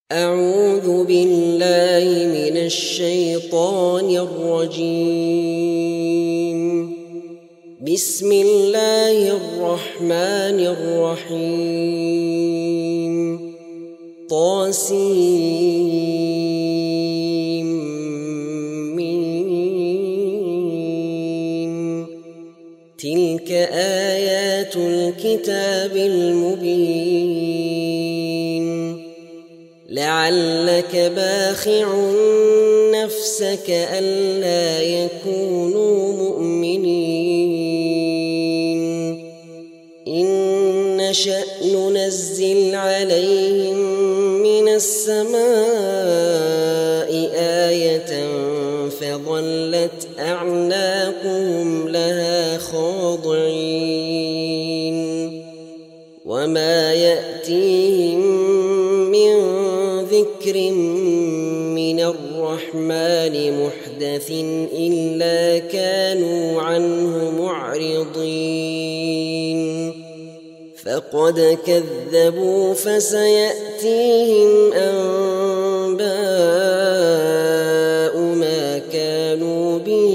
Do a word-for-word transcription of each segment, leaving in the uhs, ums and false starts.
أعوذ بالله من الشيطان الرجيم. بسم الله الرحمن الرحيم. طاسيم. تلك آيات الكتاب المبين. لعلك باخع نفسك ألا يكونوا مؤمنين. إن نشأ ننزل عليهم من السماء آية فظلت أعناقهم لها خاضعين. وما يأتيهم ذكر من الرحمن محدث إلا كانوا عنه معرضين. فقد كذبوا فسيأتيهم أنباء ما كانوا به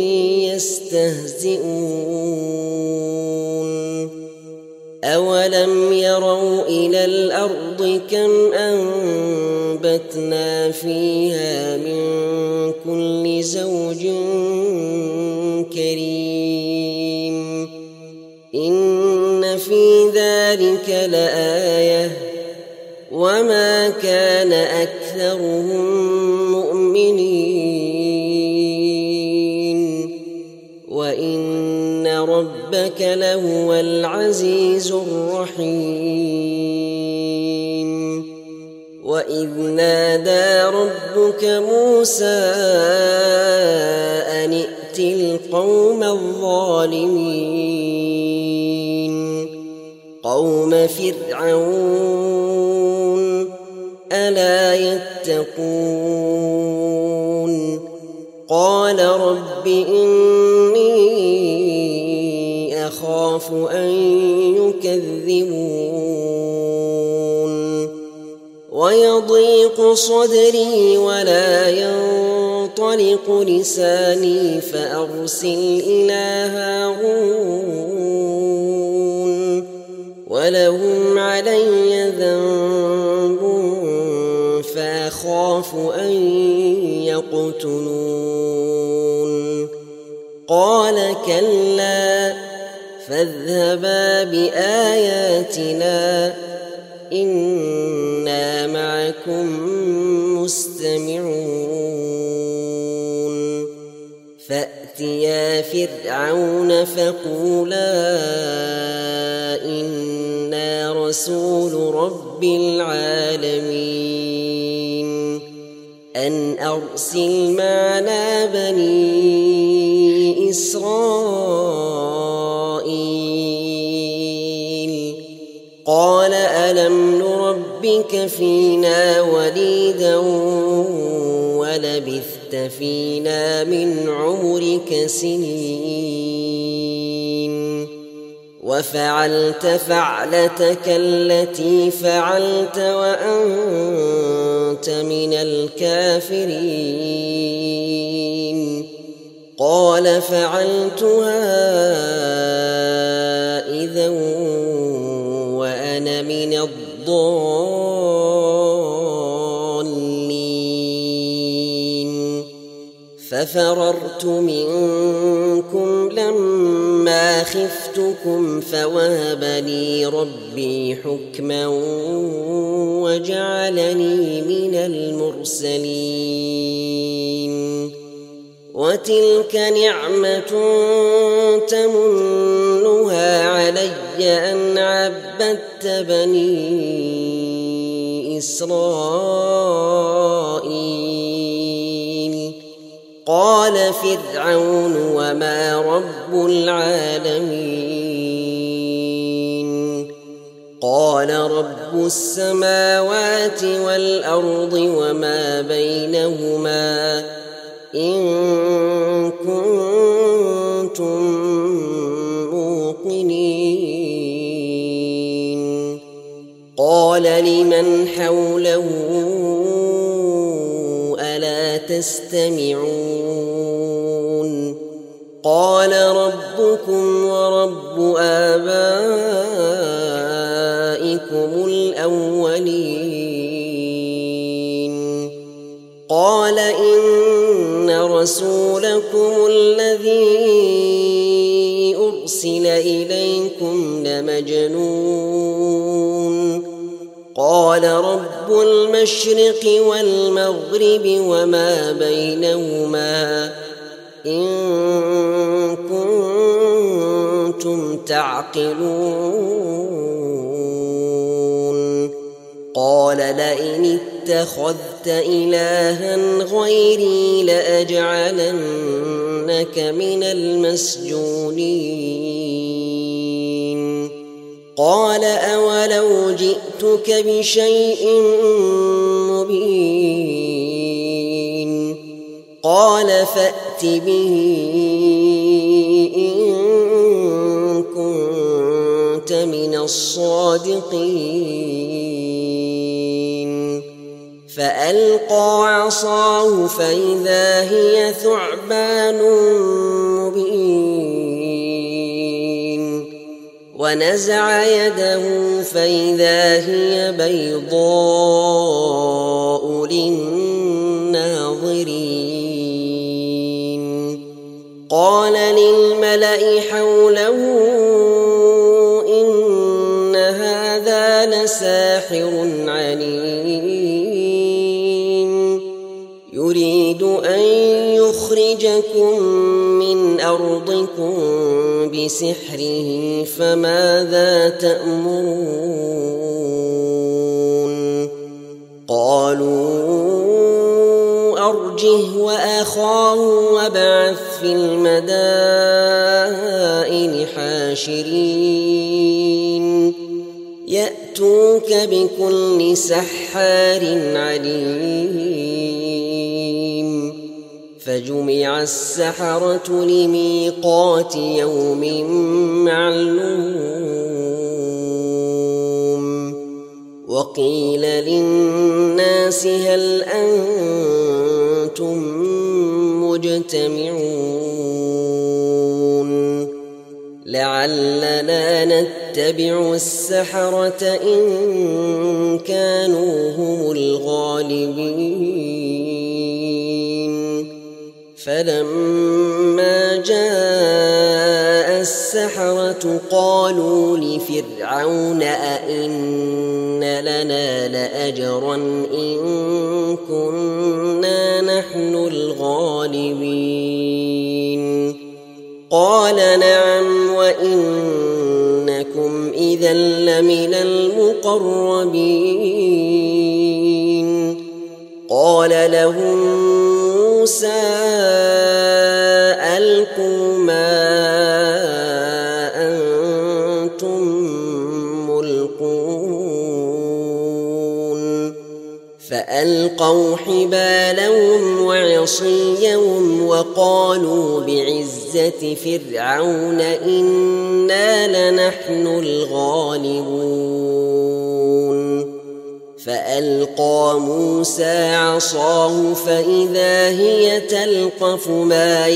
يستهزئون. أولم يروا إلى الأرض كم أنبتنا فيها من كل زوج كريم. إن في ذلك لآية وما كان أكثرهم مؤمنين. وإن ربك لهو العزيز الرحيم. وإذ نادى ربك موسى أن ائت القوم الظالمين قوم فرعون ألا يتقون. قال رب إني أخاف أن يكذبون. ويضيق صدري ولا ينطلق لساني فأرسل إلى هارون ولهم علي ذنب فأخاف أن يقتلون. قال كلا فاذهبا بآياتنا إنا معكم مستمعون. فأتيا فرعون فقولا إنا رسول رب العالمين أن أرسل معنا بني إسرائيل. قال ألم نربك فينا وليدا ولبثت فينا من عمرك سنين وفعلت فعلتك التي فعلت وأنت من الكافرين. قال فعلتها إذا وأنا من الضالين. ففررت منكم لما خفتكم فوهب لي ربي حكما وجعلني من المرسلين. وتلك نعمة تمنها علي أن عبدت بني إسرائيل. قال فرعون وما رب العالمين. قال رب السماوات والأرض وما بينهما إن كنتم موقنين. قال لمن حوله تستمعون قال ربكم ورب آبائكم الأولين قال إن رسولكم الذي أرسل إليكم لمجنون قال رب المشرق والمغرب وما بينهما إن كنتم تعقلون قال لئن اتخذت إلها غيري لأجعلنك من المسجونين قال أولو جئتك بشيء مبين قال فأت به إن كنت من الصادقين فألقى عصاه فإذا هي ثعبان مبين ونزع يده فإذا هي بيضاء للناظرين قال للملأ حوله إن هذا لساحر عليم يريد أن يخرجكم من أرضكم بسحره فماذا تأمرون قالوا أرجه وأخاه وابعث في المدائن حاشرين يأتوك بكل سحار عليم فجمع السحرة لميقات يوم معلوم وقيل للناس هل أنتم مجتمعون لعلنا نتبع السحرة إن كانوا هم الغالبين فلما جاء السحرة قالوا لفرعون أئن لنا لأجرا إن كنا نحن الغالبين قال نعم وإنكم إذا لمن المقربين قال لهم موسى ألقوا ما أنتم ملقون فألقوا حبالهم وعصيهم وقالوا بعزة فرعون إنا لنحن الغالبون فألقى موسى عصاه فإذا هي تلقف ما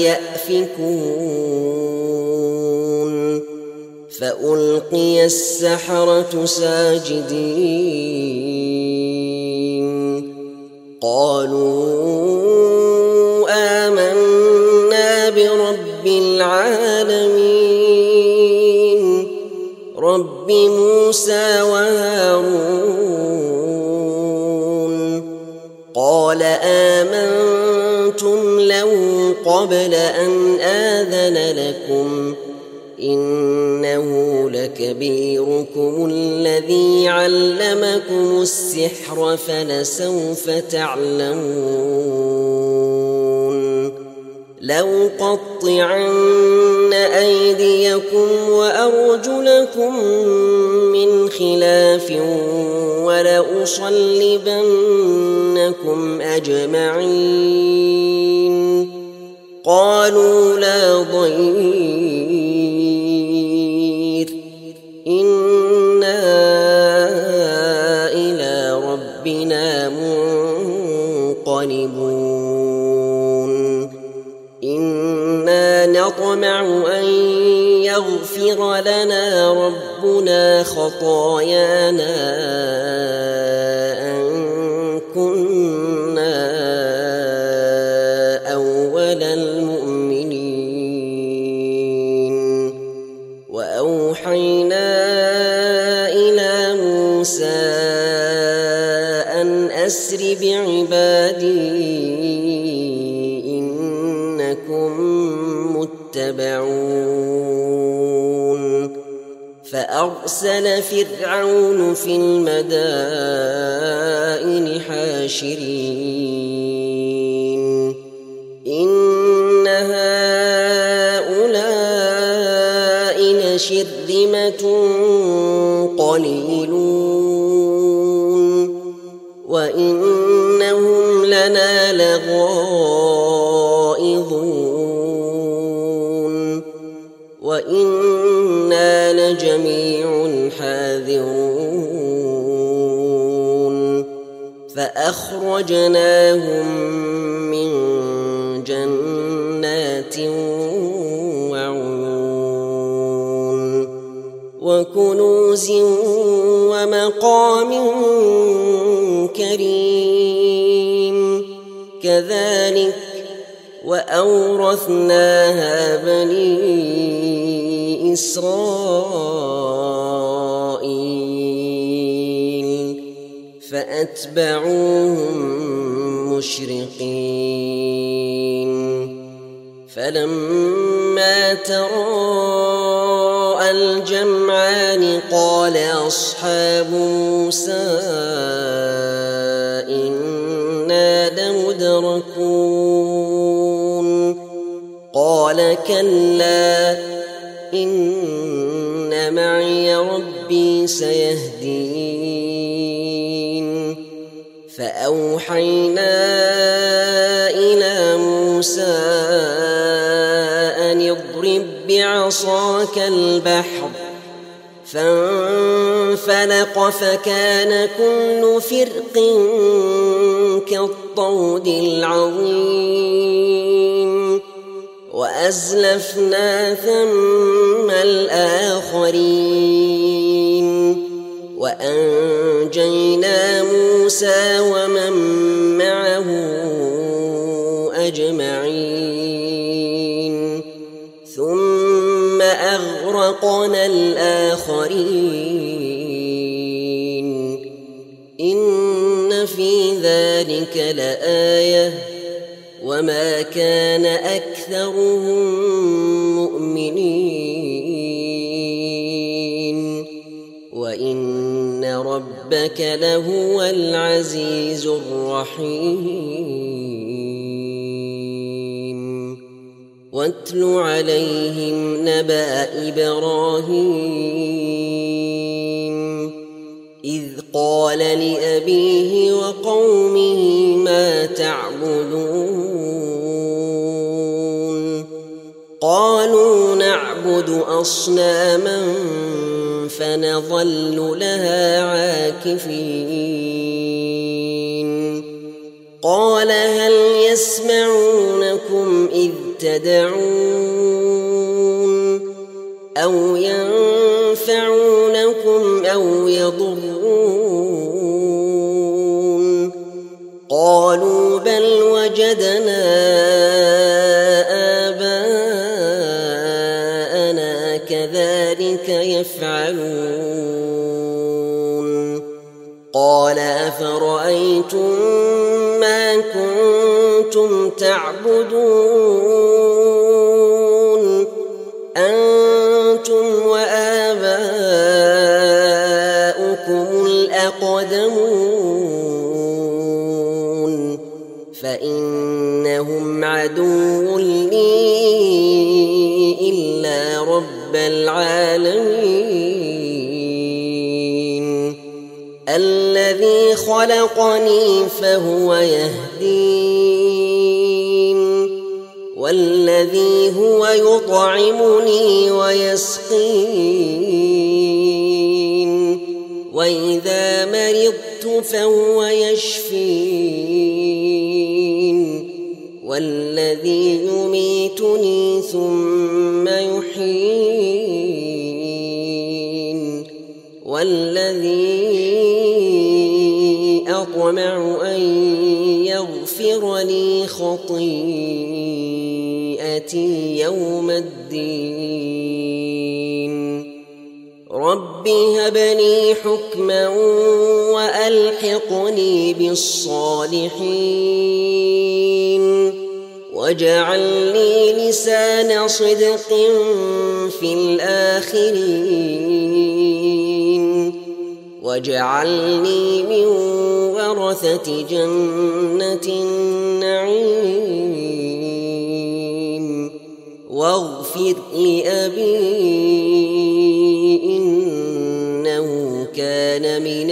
يأفكون فألقي السحرة ساجدين قالوا آمنا برب العالمين رب موسى وهارون قال آمنتم له قبل أن آذن لكم إنه لكبيركم الذي علمكم السحر فلسوف تعلمون لأقطعن أيديكم وأرجلكم من خلاف ولأصلبنكم أجمعين قالوا لا ضير إنا إلى ربنا منقلبون ينقلبون إنا نطمع أن يغفر لنا ربنا خطايانا أن كنا أول المؤمنين وأوحينا إلى موسى أن أسر بعبادي إنكم متبعون فأرسل فرعون في المدائن حاشرين إن هؤلاء لشرذمة قليلون وإنهم لنا لغائظون وإنا لجميع حاذرون فأخرجناهم من جنات وعيون وكنوز ومقام كريم كذلك وأورثناها بني إسرائيل فأتبعوهم مشرقين فلما تراءى الجمعان قال أصحاب موسى إنا لمدركون قال كلا إن معي ربي سيهدين فأوحينا إلى موسى أن اضرب بعصاك البحر فانفلق فكان كل فرق كالطود العظيم وأزلفنا ثم الآخرين وأنجينا موسى ومن معه أجمعين ثم أغرقنا الآخرين إن في ذلك لآية وما كان أكثرهم مؤمنين وإن ربك لهو العزيز الرحيم واتل عليهم نبأ إبراهيم إذ قال لأبيه وقومه ما تعبدون قالوا نعبد أصناما فنظل لها عاكفين قال هل يسمعونكم إذ تدعون أو ينفعونكم أو يضرون قالوا بل وجدنا آباءنا كذلك يفعلون قال أفرأيتم ما كنتم تعبدون أنتم وآباؤكم الأقدمون فإنهم عدو لي إلا رب العالمين الذي خلقني فهو يهدين والذي هو يطعمني ويسقين وإذا مرضت فهو يشفين والذي يميتني ثم يحيين والذي أطمع أن يغفر لي خطيئتي يوم الدين رب هب لي حكما وألحقني بالصالحين واجعل لي لسان صدق في الآخرين واجعلني من ورثة جنة النعيم واغفر لأبي إنه كان من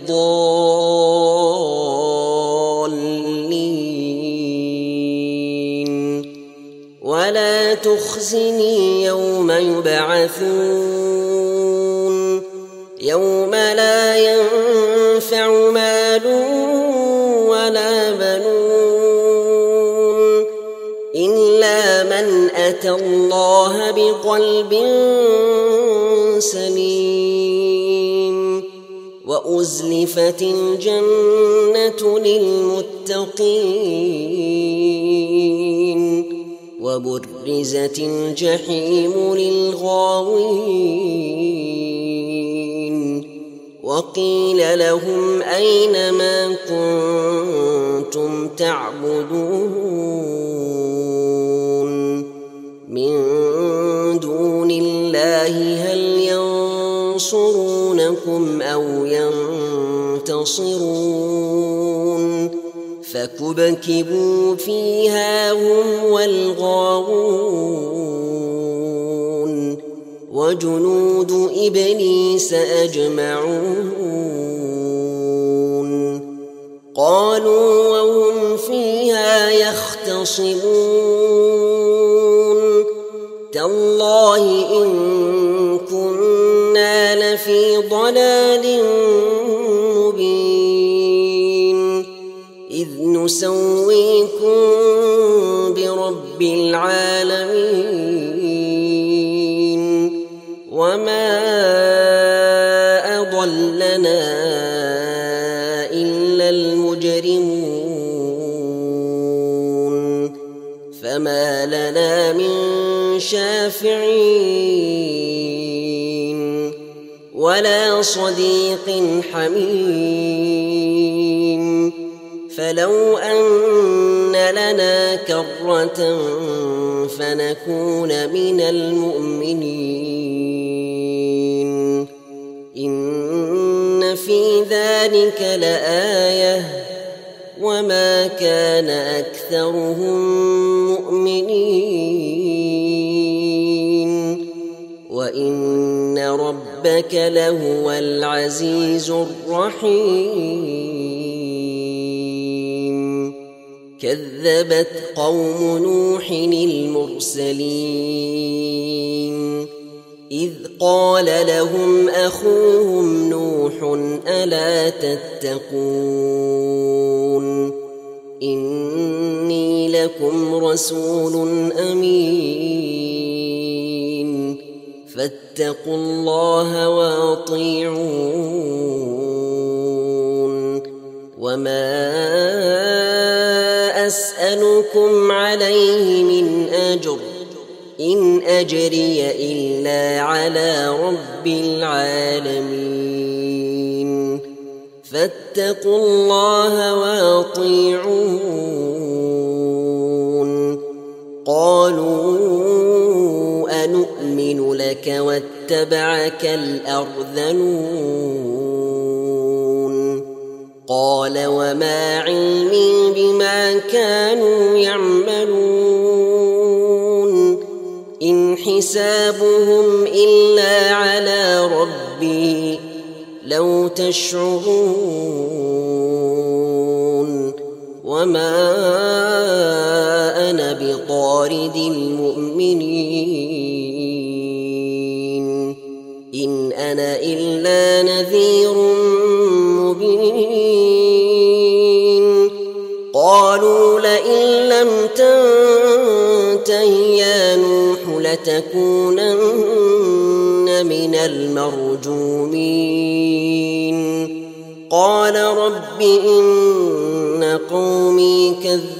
الضالين ولا تخزني يوم يبعثون يوم لا ينفع مال ولا بنون إلا من أتى الله بقلب سليم وأزلفت الجنة للمتقين وبرزت الجحيم للغاوين وقيل لهم أين ما كنتم تعبدون من دون الله هل ينصرونكم أو ينتصرون فكبكبوا فيها هم والغاوون وجنود إبليس أجمعون قالوا وهم فيها يختصمون تالله إن كنا لفي ضلال مبين إذ نسويكم برب العالمين وما أضلنا إلا المجرمون فما لنا من شافعين ولا صديق حميم فلو أن لنا كرة فنكون من المؤمنين إن في ذلك لآية وما كان أكثرهم مؤمنين وإن ربك لهو العزيز الرحيم كذبت قوم نوح المرسلين إذ قال لهم أخوهم نوح ألا تتقون إني لكم رسول أمين فاتقوا الله وأطيعون وما أسألكم عليه من أجر إن أجري إلا على رب العالمين فاتقوا الله وأطيعون قالوا أنؤمن لك واتبعك الأرذلون قال وما علمي بما كانوا يعملون إن حسابهم إلا على ربي لو تشعرون وما أنا بطارد المؤمنين إن أنا إلا نذير قالوا لئن لم تنته يا نوح لتكونن من المرجومين قال رب إن قومي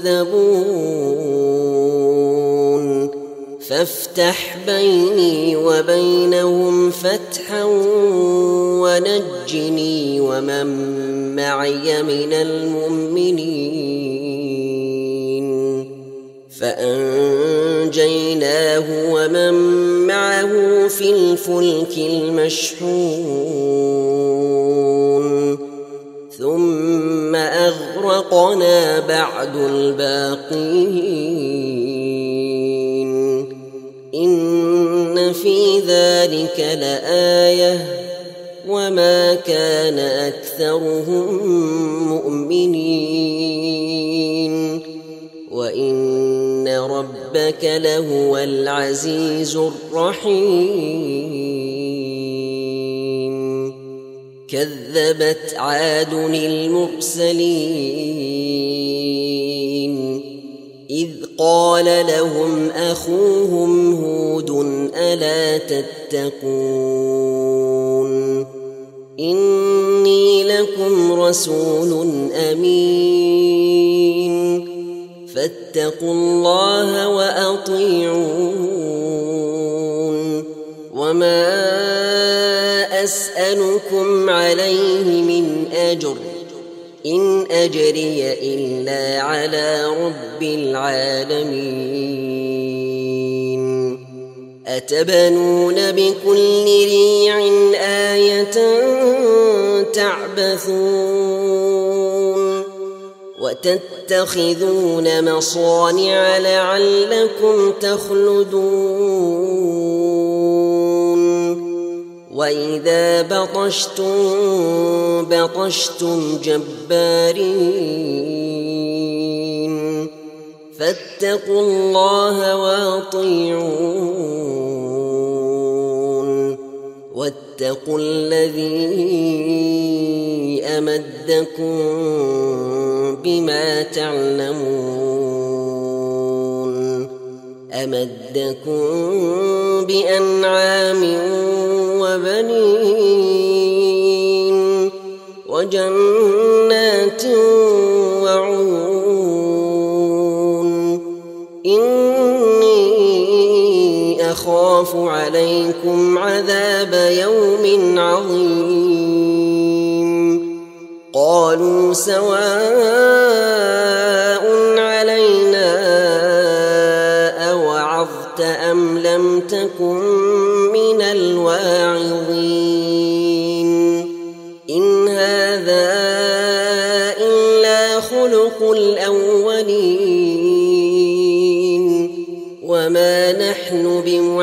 كذبون فافتح بيني وبينهم فتحا ونجني ومن معي من المؤمنين فأنجيناه ومن معه في الفلك المشحون ثم أغرقنا بعد الباقين إن في ذلك لآية وما كان أكثرهم مؤمنين وإن ربك لهو العزيز الرحيم كذبت عاد المرسلين إذ قال لهم أخوهم هود ألا تتقون إني لكم رسول أمين فاتقوا الله وأطيعون وما أسألكم عليه من أجر إن أجري إلا على رب العالمين أتبنون بكل ريع آية تعبثون وتتخذون مصانع لعلكم تخلدون وإذا بطشتم بطشتم جبارين فاتقوا الله وأطيعون واتقوا الذي أمدكم بما تعلمون أمدكم بأنعام وبنين وجنات وعيون إني أخاف عليكم عذاب يوم عظيم قالوا سواء علينا أوعظت أم لم تكن من الواعظين إن هذا إلا خلق الأولين وما نحن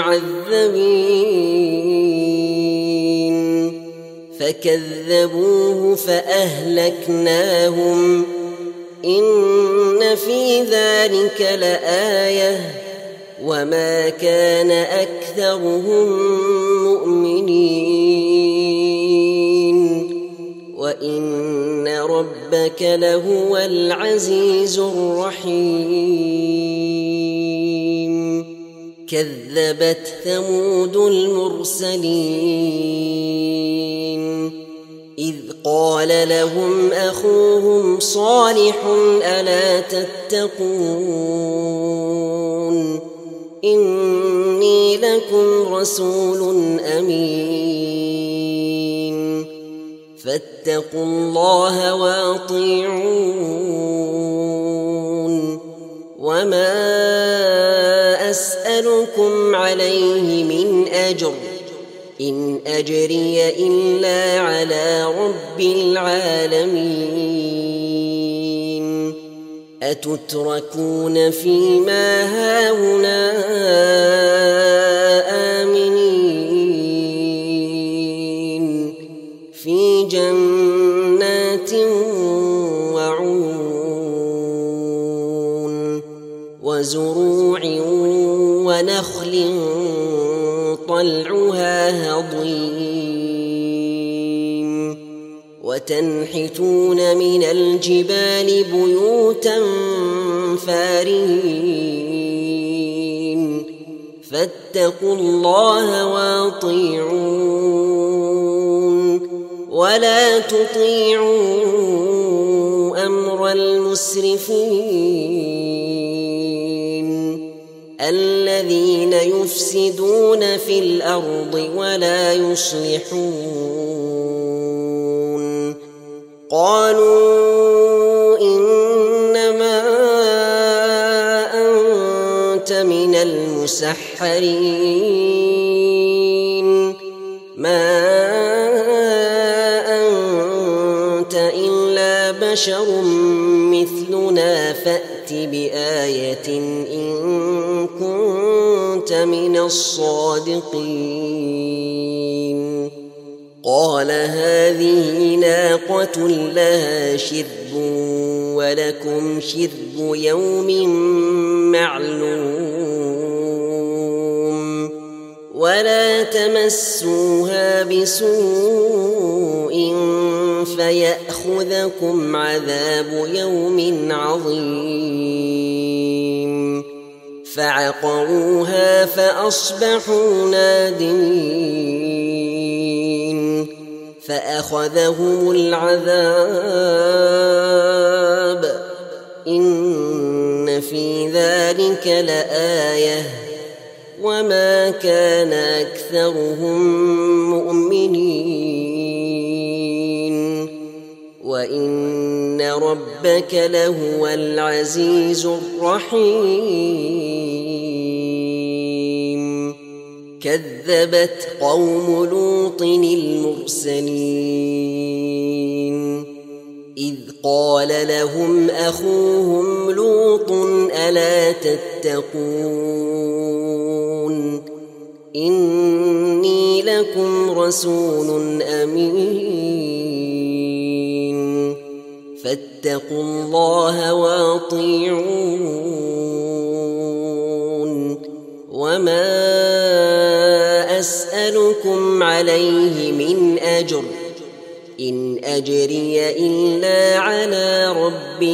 بمعذبين فكذبوه فأهلكناهم إن في ذلك لآية وما كان أكثرهم مؤمنين وإن ربك لهو العزيز الرحيم كذبت ثمود المرسلين إذ قال لهم أخوهم صالح ألا تتقون إني لكم رسول أمين فاتقوا الله وأطيعون وما أسألكم عليه من أجر إن أجري إلا على رب العالمين أتتركون فيما هاهنا آمنين في جنات وعيون وزروع ونخل طلعها هضيم وتنحتون من الجبال بيوتا فارهين فاتقوا الله وأطيعون ولا تطيعوا أمر المسرفين الذين يفسدون في الأرض ولا يصلحون قالوا إنما أنت من المسحرين ما أنت إلا بشر مثلنا فأت بآية إن كنت من الصادقين قال هذه ناقة لها شرب ولكم شرب يوم معلوم ولا تمسوها بسوء فيأخذكم عذاب يوم عظيم فعقروها فأصبحوا نادمين فأخذهم العذاب إن في ذلك لآية وما كان أكثرهم مؤمنين وإن ربك لهو العزيز الرحيم كذبت قوم لوط المرسلين إذ قال لهم أخوهم لوط ألا تتقون إني لكم رسول أمين فاتقوا الله وأطيعون وما أسألكم عليه من أجر إن أجري إلا على رب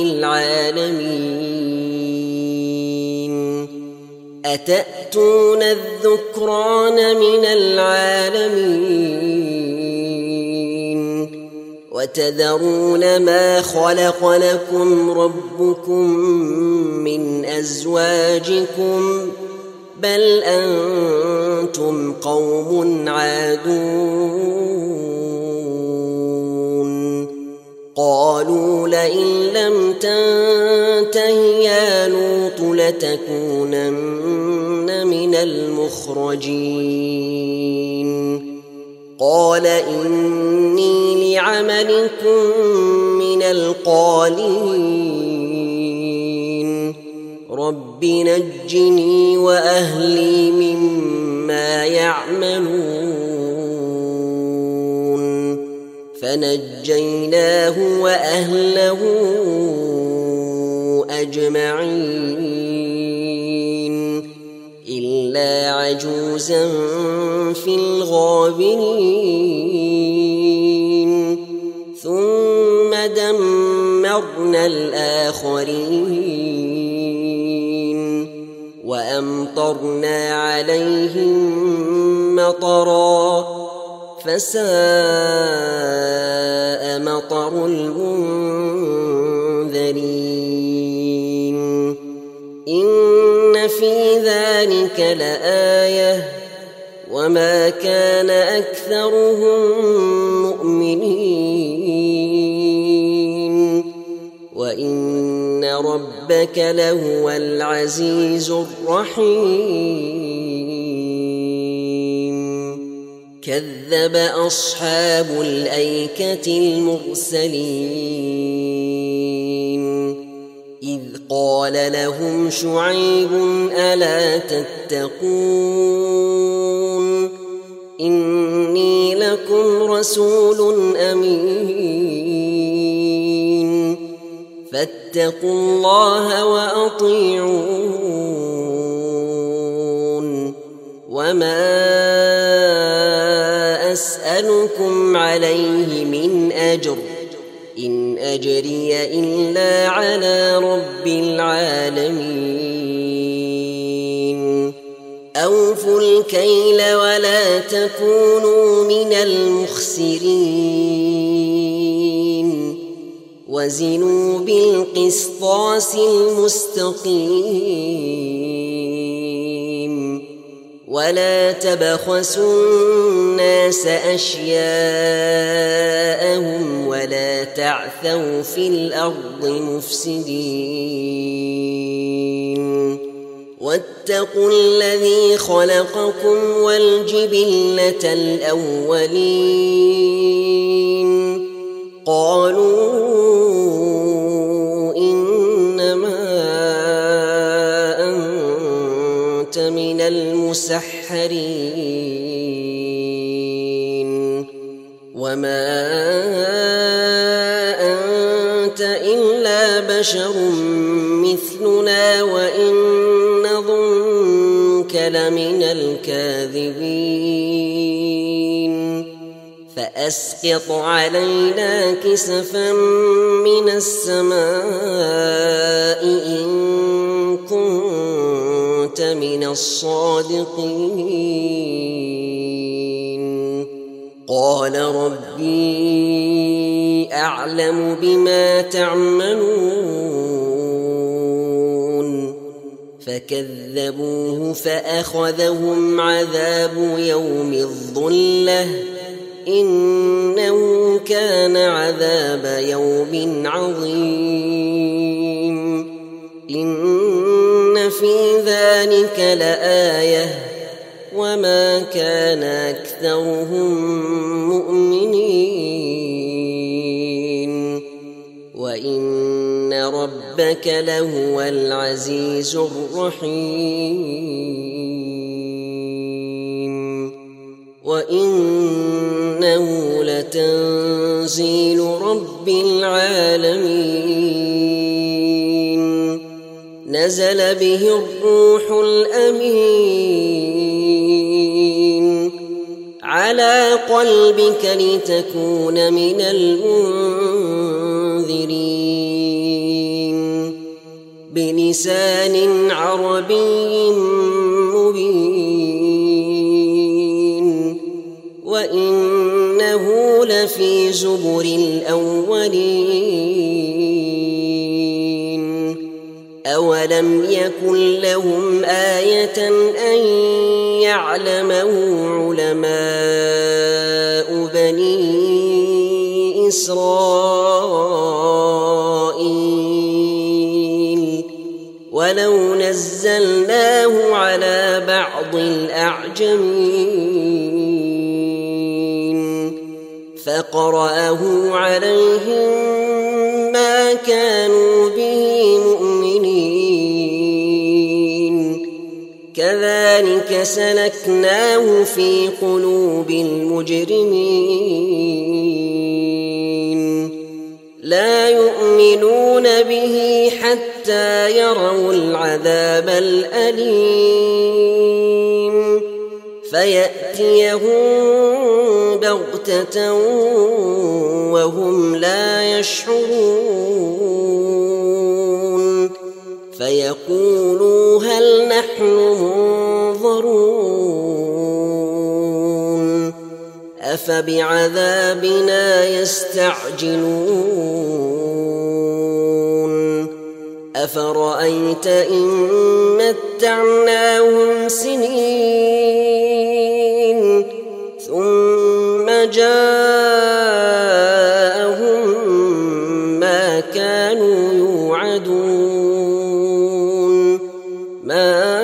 العالمين أتأتون الذكران من العالمين وتذرون ما خلق لكم ربكم من أزواجكم بل أنتم قوم عادون قالوا لئن لم تنته يا لوط لتكونن من المخرجين قال إني لعملكم من القالين رب نجني وأهلي مما يعملون فنجيناه وأهله أجمعين إلا عجوزا في الغابرين ثم دمرنا الآخرين وأمطرنا عليهم مطرا فساء مطر المنذرين إن في ذلك لآية وما كان أكثرهم مؤمنين وإن ربك لهو العزيز الرحيم كذب أصحاب الأيكة المرسلين إذ قال لهم شعيب ألا تتقون إني لكم رسول أمين فاتقوا الله وأطيعون وما أسألكم عليه من أجر إن أجري إلا على رب العالمين أوفوا الكيل ولا تكونوا من المخسرين وزنوا بالقسطاس المستقيم ولا تبخسوا الناس أشياءهم ولا تعثوا في الأرض مفسدين واتقوا الذي خلقكم والجبلة الأولين قالوا إنما أنت من المسحرين وما أنت إلا بشر مثلنا وإن نظنك لمن الكاذبين فأسقط علينا كسفا من السماء إن كنت من الصادقين قال ربي أعلم بما تعملون فكذبوه فأخذهم عذاب يوم الظلة إنه كان عذاب يوم عظيم إن في ذلك لآية وما كان أكثرهم مؤمنين وإن ربك لهو العزيز الرحيم وإنه لتنزيل رب العالمين نزل به الروح الأمين على قلبك لتكون من المنذرين بلسان عربي مبين وإنه لفي زبر الأولين أولم يكن لهم آية أن يعلمه علماء بني إسرائيل ولو نزلناه على بعض الأعجمين فقرأه عليهم ما كانوا به مؤمنين كذلك سلكناه في قلوب المجرمين لا يؤمنون به حتى يروا العذاب الأليم فيأتيهم بغتة وهم لا يشعرون فيقولوا هل نحن منظرون أفبعذابنا يستعجلون أفرأيت إن متعناهم سنين ثم جاءهم ما كانوا يوعدون ما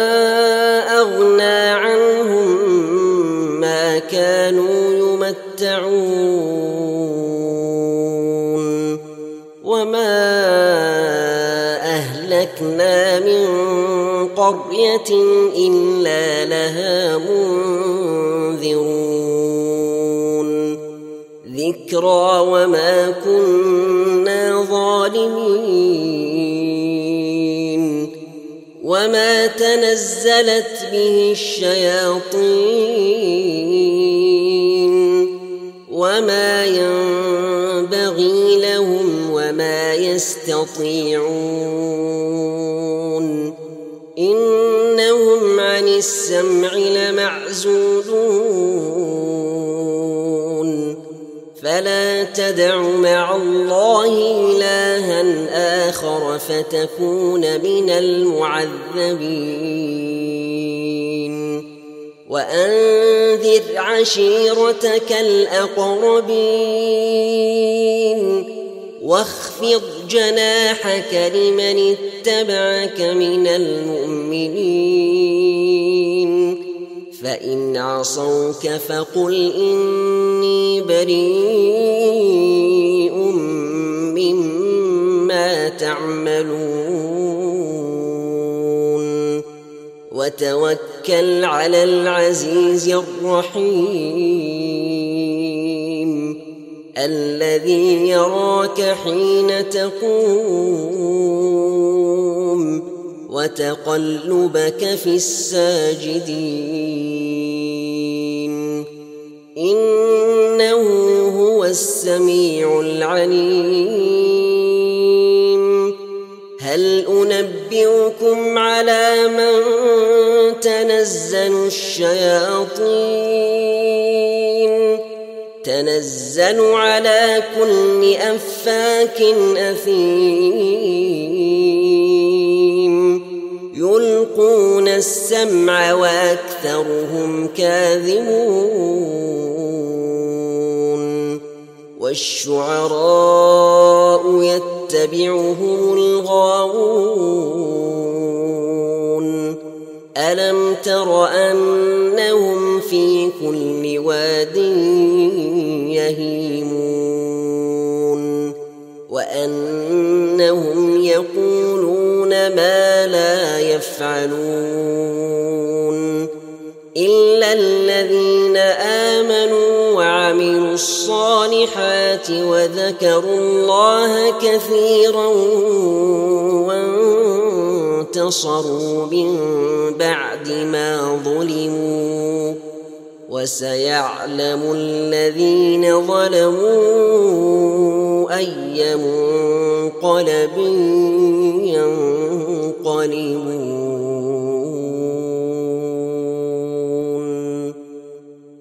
أغنى عنهم ما كانوا يمتعون وما أهلكنا من قرية إلا لها منذرون ذكرى وما كنا ظالمين وما تنزلت به الشياطين وما ينبغي ما يستطيعون إنهم عن السمع لمعزولون فلا تدع مع الله إلها آخر فتكون من المعذبين وأنذر عشيرتك الأقربين واخفض جناحك لمن اتبعك من المؤمنين فإن عصوك فقل إني بريء مما تعملون وتوكل على العزيز الرحيم الذي يراك حين تقوم وتقلبك في الساجدين إنه هو السميع العليم هل أنبئكم على من تنزل الشياطين تنزل على كل أفاك أثيم يلقون السمع وأكثرهم كاذبون والشعراء يتبعهم الغاوون ألم تر أنهم في كل واد يهيمون وأنهم يقولون ما لا يفعلون إلا الذين آمنوا وعملوا الصالحات وذكروا الله كثيرا وانتصروا من بعد ما ظلموا وسيعلم الذين ظلموا أي منقلب ينقلبون